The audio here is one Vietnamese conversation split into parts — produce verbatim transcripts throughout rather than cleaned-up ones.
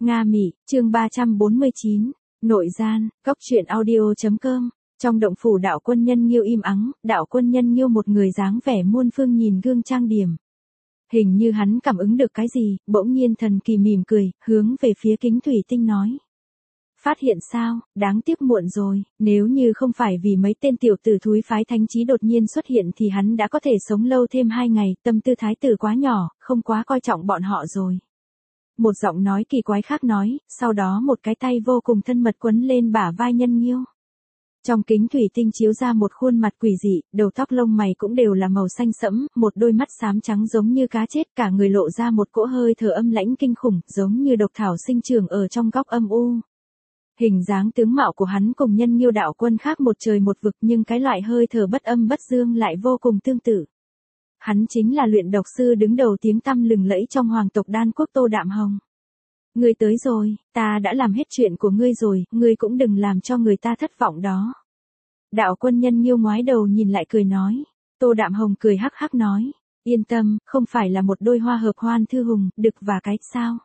Nga Mị, chương ba trăm bốn mươi chín, nội gian, góc truyện audio chấm com. Trong động phủ đạo quân Nhân Nghiêu im ắng, đạo quân Nhân Nghiêu một người dáng vẻ muôn phương nhìn gương trang điểm. Hình như hắn cảm ứng được cái gì, bỗng nhiên thần kỳ mỉm cười, hướng về phía kính thủy tinh nói. Phát hiện sao, đáng tiếc muộn rồi, nếu như không phải vì mấy tên tiểu tử thúi phái thánh trí đột nhiên xuất hiện thì hắn đã có thể sống lâu thêm hai ngày, tâm tư thái tử quá nhỏ, không quá coi trọng bọn họ rồi. Một giọng nói kỳ quái khác nói, sau đó một cái tay vô cùng thân mật quấn lên bả vai Nhân Nghiêu. Trong kính thủy tinh chiếu ra một khuôn mặt quỷ dị, đầu tóc lông mày cũng đều là màu xanh sẫm, một đôi mắt xám trắng giống như cá chết, cả người lộ ra một cỗ hơi thở âm lãnh kinh khủng, giống như độc thảo sinh trưởng ở trong góc âm u. Hình dáng tướng mạo của hắn cùng Nhân Nghiêu đạo quân khác một trời một vực, nhưng cái loại hơi thở bất âm bất dương lại vô cùng tương tự. Hắn chính là luyện độc sư đứng đầu tiếng tăm lừng lẫy trong hoàng tộc Đan quốc Tô Đạm Hồng. Ngươi tới rồi, ta đã làm hết chuyện của ngươi rồi, ngươi cũng đừng làm cho người ta thất vọng đó. Đạo quân Nhân Nghiêu ngoái đầu nhìn lại cười nói. Tô Đạm Hồng cười hắc hắc nói. Yên tâm, không phải là một đôi hoa hợp hoan thư hùng, đực và cái sao.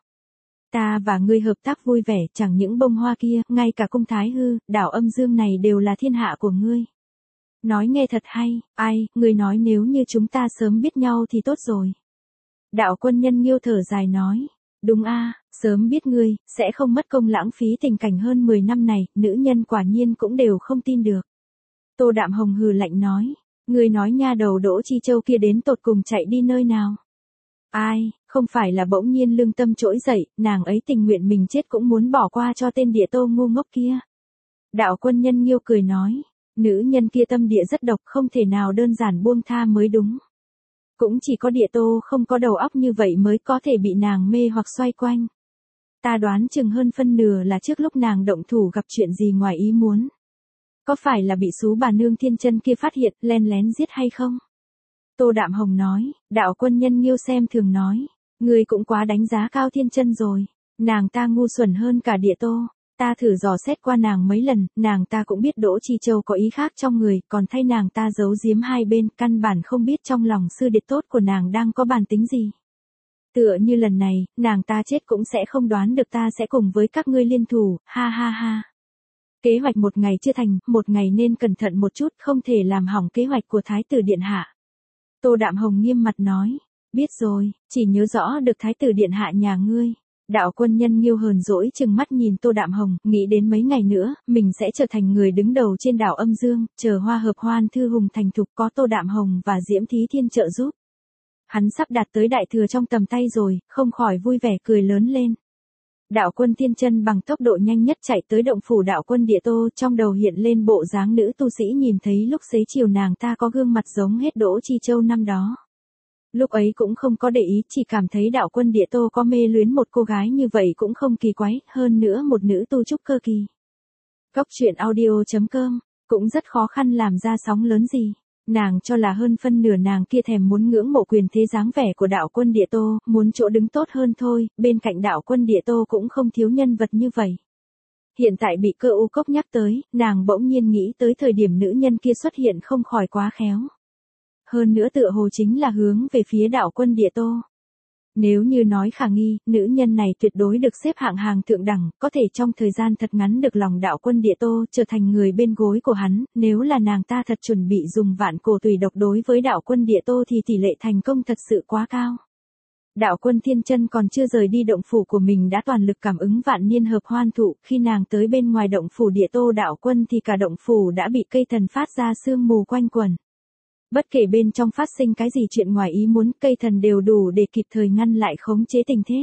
Ta và ngươi hợp tác vui vẻ, chẳng những bông hoa kia, ngay cả cung Thái Hư, đảo Âm Dương này đều là thiên hạ của ngươi. Nói nghe thật hay, ai, ngươi nói nếu như chúng ta sớm biết nhau thì tốt rồi. Đạo quân Nhân Nghiêu thở dài nói. Đúng a, sớm biết ngươi, sẽ không mất công lãng phí tình cảnh hơn mười năm này, nữ nhân quả nhiên cũng đều không tin được. Tô Đạm Hồng hừ lạnh nói. Ngươi nói nha đầu Đỗ Chi Châu kia đến tột cùng chạy đi nơi nào? Ai, không phải là bỗng nhiên lương tâm trỗi dậy, nàng ấy tình nguyện mình chết cũng muốn bỏ qua cho tên địa tô ngu ngốc kia. Đạo quân Nhân Nghiêu cười nói. Nữ nhân kia tâm địa rất độc, không thể nào đơn giản buông tha mới đúng. Cũng chỉ có địa tô không có đầu óc như vậy mới có thể bị nàng mê hoặc xoay quanh. Ta đoán chừng hơn phân nửa là trước lúc nàng động thủ gặp chuyện gì ngoài ý muốn. Có phải là bị xú bà nương thiên chân kia phát hiện, len lén giết hay không? Tô Đạm Hồng nói, đạo quân Nhân Nghiêu xem thường nói. Ngươi cũng quá đánh giá cao thiên chân rồi. Nàng ta ngu xuẩn hơn cả địa tô. Ta thử dò xét qua nàng mấy lần, nàng ta cũng biết Đỗ Chi Châu có ý khác trong người, còn thay nàng ta giấu giếm hai bên, căn bản không biết trong lòng sư điệt tốt của nàng đang có bản tính gì. Tựa như lần này, nàng ta chết cũng sẽ không đoán được ta sẽ cùng với các ngươi liên thủ, ha ha ha. Kế hoạch một ngày chưa thành, một ngày nên cẩn thận một chút, không thể làm hỏng kế hoạch của Thái tử Điện Hạ. Tô Đạm Hồng nghiêm mặt nói, biết rồi, chỉ nhớ rõ được Thái tử Điện Hạ nhà ngươi. Đạo quân Nhân Nghiêu hờn dỗi chừng mắt nhìn Tô Đạm Hồng, nghĩ đến mấy ngày nữa, mình sẽ trở thành người đứng đầu trên đảo Âm Dương, chờ hoa hợp hoan thư hùng thành thục có Tô Đạm Hồng và Diễm Thí Thiên trợ giúp. Hắn sắp đạt tới đại thừa trong tầm tay rồi, không khỏi vui vẻ cười lớn lên. Đạo quân Thiên Chân bằng tốc độ nhanh nhất chạy tới động phủ đạo quân Địa Tô, trong đầu hiện lên bộ dáng nữ tu sĩ nhìn thấy lúc xế chiều nàng ta có gương mặt giống hết Đỗ Chi Châu năm đó. Lúc ấy cũng không có để ý, chỉ cảm thấy đạo quân Địa Tô có mê luyến một cô gái như vậy cũng không kỳ quái, hơn nữa một nữ tu trúc cơ kỳ. Góc truyện audio chấm com, cũng rất khó khăn làm ra sóng lớn gì. Nàng cho là hơn phân nửa nàng kia thèm muốn ngưỡng mộ quyền thế dáng vẻ của đạo quân Địa Tô, muốn chỗ đứng tốt hơn thôi, bên cạnh đạo quân Địa Tô cũng không thiếu nhân vật như vậy. Hiện tại bị Cơ U Cốc nhắc tới, nàng bỗng nhiên nghĩ tới thời điểm nữ nhân kia xuất hiện không khỏi quá khéo. Hơn nữa tựa hồ chính là hướng về phía đạo quân Địa Tô. Nếu như nói khả nghi, nữ nhân này tuyệt đối được xếp hạng hàng thượng đẳng, có thể trong thời gian thật ngắn được lòng đạo quân Địa Tô trở thành người bên gối của hắn, nếu là nàng ta thật chuẩn bị dùng vạn cổ tùy độc đối với đạo quân Địa Tô thì tỷ lệ thành công thật sự quá cao. Đạo quân Thiên Chân còn chưa rời đi động phủ của mình đã toàn lực cảm ứng vạn niên hợp hoan thụ, khi nàng tới bên ngoài động phủ Địa Tô đạo quân thì cả động phủ đã bị cây thần phát ra sương mù quanh quẩn. Bất kể bên trong phát sinh cái gì chuyện ngoài ý muốn, cây thần đều đủ để kịp thời ngăn lại khống chế tình thế.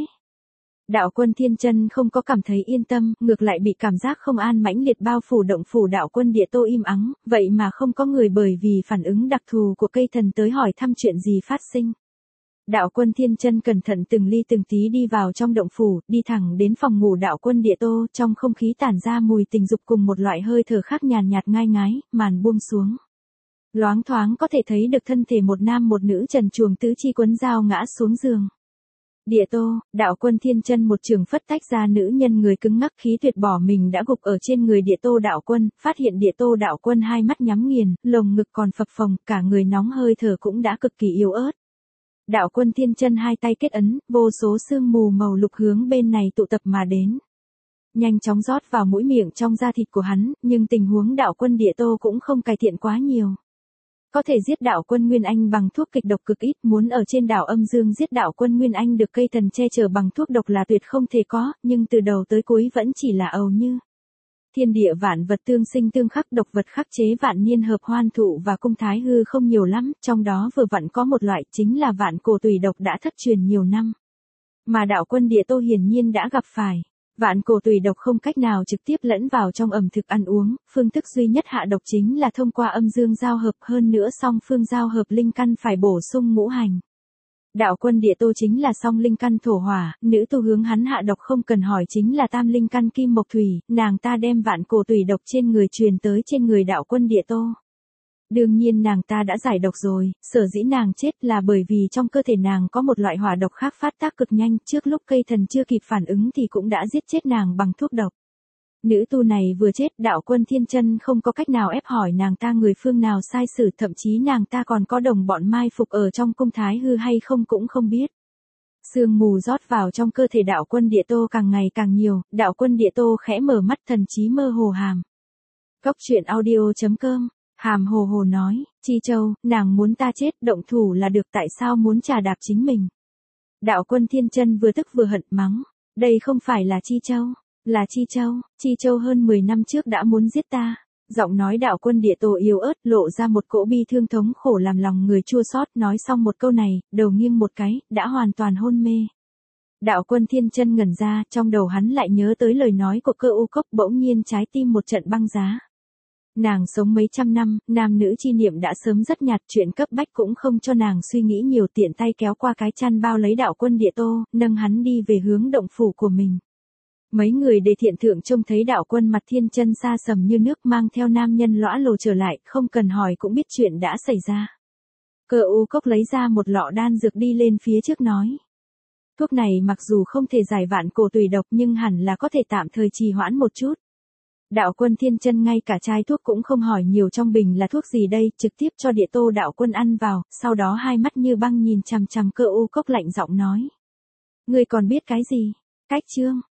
Đạo quân Thiên Chân không có cảm thấy yên tâm, ngược lại bị cảm giác không an mãnh liệt bao phủ động phủ đạo quân Địa Tô im ắng, vậy mà không có người bởi vì phản ứng đặc thù của cây thần tới hỏi thăm chuyện gì phát sinh. Đạo quân Thiên Chân cẩn thận từng ly từng tí đi vào trong động phủ, đi thẳng đến phòng ngủ đạo quân Địa Tô, trong không khí tản ra mùi tình dục cùng một loại hơi thở khác nhàn nhạt ngai ngái, màn buông xuống. Loáng thoáng có thể thấy được thân thể một nam một nữ trần truồng tứ chi quấn dao ngã xuống giường. Địa Tô, đạo quân Thiên Chân một trường phất tách ra nữ nhân người cứng ngắc khí tuyệt bỏ mình đã gục ở trên người Địa Tô đạo quân, phát hiện Địa Tô đạo quân hai mắt nhắm nghiền, lồng ngực còn phập phồng, cả người nóng hơi thở cũng đã cực kỳ yếu ớt. Đạo Quân Thiên Chân hai tay kết ấn, vô số sương mù màu lục hướng bên này tụ tập mà đến. Nhanh chóng rót vào mũi miệng trong da thịt của hắn, nhưng tình huống Đạo Quân Địa Tô cũng không cải thiện quá nhiều. Có thể giết Đạo Quân Nguyên Anh bằng thuốc kịch độc cực ít, muốn ở trên đảo âm dương giết Đạo Quân Nguyên Anh được cây thần che chở bằng thuốc độc là tuyệt không thể có, nhưng từ đầu tới cuối vẫn chỉ là ầu như. Thiên địa vạn vật tương sinh tương khắc, độc vật khắc chế vạn niên hợp hoan thụ và cung thái hư không nhiều lắm, trong đó vừa vặn có một loại chính là vạn cổ tùy độc đã thất truyền nhiều năm. Mà Đạo Quân Địa Tô hiển nhiên đã gặp phải. Vạn cổ tùy độc không cách nào trực tiếp lẫn vào trong ẩm thực ăn uống, phương thức duy nhất hạ độc chính là thông qua âm dương giao hợp, hơn nữa song phương giao hợp linh căn phải bổ sung ngũ hành. Đạo Quân Địa Tô chính là song linh căn thổ hỏa, nữ tu hướng hắn hạ độc không cần hỏi chính là tam linh căn kim mộc thủy, nàng ta đem vạn cổ tùy độc trên người truyền tới trên người Đạo Quân Địa Tô. Đương nhiên nàng ta đã giải độc rồi, sở dĩ nàng chết là bởi vì trong cơ thể nàng có một loại hỏa độc khác phát tác cực nhanh, trước lúc cây thần chưa kịp phản ứng thì cũng đã giết chết nàng bằng thuốc độc. Nữ tu này vừa chết, Đạo Quân Thiên Chân không có cách nào ép hỏi nàng ta người phương nào sai sử, thậm chí nàng ta còn có đồng bọn mai phục ở trong cung thái hư hay không cũng không biết. Sương mù rót vào trong cơ thể Đạo Quân Địa Tô càng ngày càng nhiều, Đạo Quân Địa Tô khẽ mở mắt, thần trí mơ hồ hàm. Cốc truyện audio chấm com. Hàm hồ hồ nói, Chi Châu, nàng muốn ta chết, động thủ là được, tại sao muốn trà đạp chính mình. Đạo Quân Thiên Chân vừa tức vừa hận mắng, đây không phải là Chi Châu, là Chi Châu, Chi Châu hơn mười năm trước đã muốn giết ta. Giọng nói Đạo Quân Địa Tô yếu ớt lộ ra một cỗ bi thương thống khổ làm lòng người chua xót, nói xong một câu này, đầu nghiêng một cái, đã hoàn toàn hôn mê. Đạo Quân Thiên Chân ngẩn ra, trong đầu hắn lại nhớ tới lời nói của Cơ U Cốc, bỗng nhiên trái tim một trận băng giá. Nàng sống mấy trăm năm, nam nữ chi niệm đã sớm rất nhạt, chuyện cấp bách cũng không cho nàng suy nghĩ nhiều, tiện tay kéo qua cái chăn bao lấy Đạo Quân Địa Tô, nâng hắn đi về hướng động phủ của mình. Mấy người đề thiện thượng trông thấy Đạo Quân mặt Thiên Chân xa sầm như nước mang theo nam nhân lõa lồ trở lại, không cần hỏi cũng biết chuyện đã xảy ra. Cơ U Cốc lấy ra một lọ đan dược đi lên phía trước nói. Thuốc này mặc dù không thể giải vạn cổ tùy độc nhưng hẳn là có thể tạm thời trì hoãn một chút. Đạo Quân Thiên Chân ngay cả chai thuốc cũng không hỏi nhiều, trong bình là thuốc gì đây, trực tiếp cho Địa Tô Đạo Quân ăn vào, sau đó hai mắt như băng nhìn chằm chằm Cơ U Cốc lạnh giọng nói. Ngươi còn biết cái gì? Cách chương.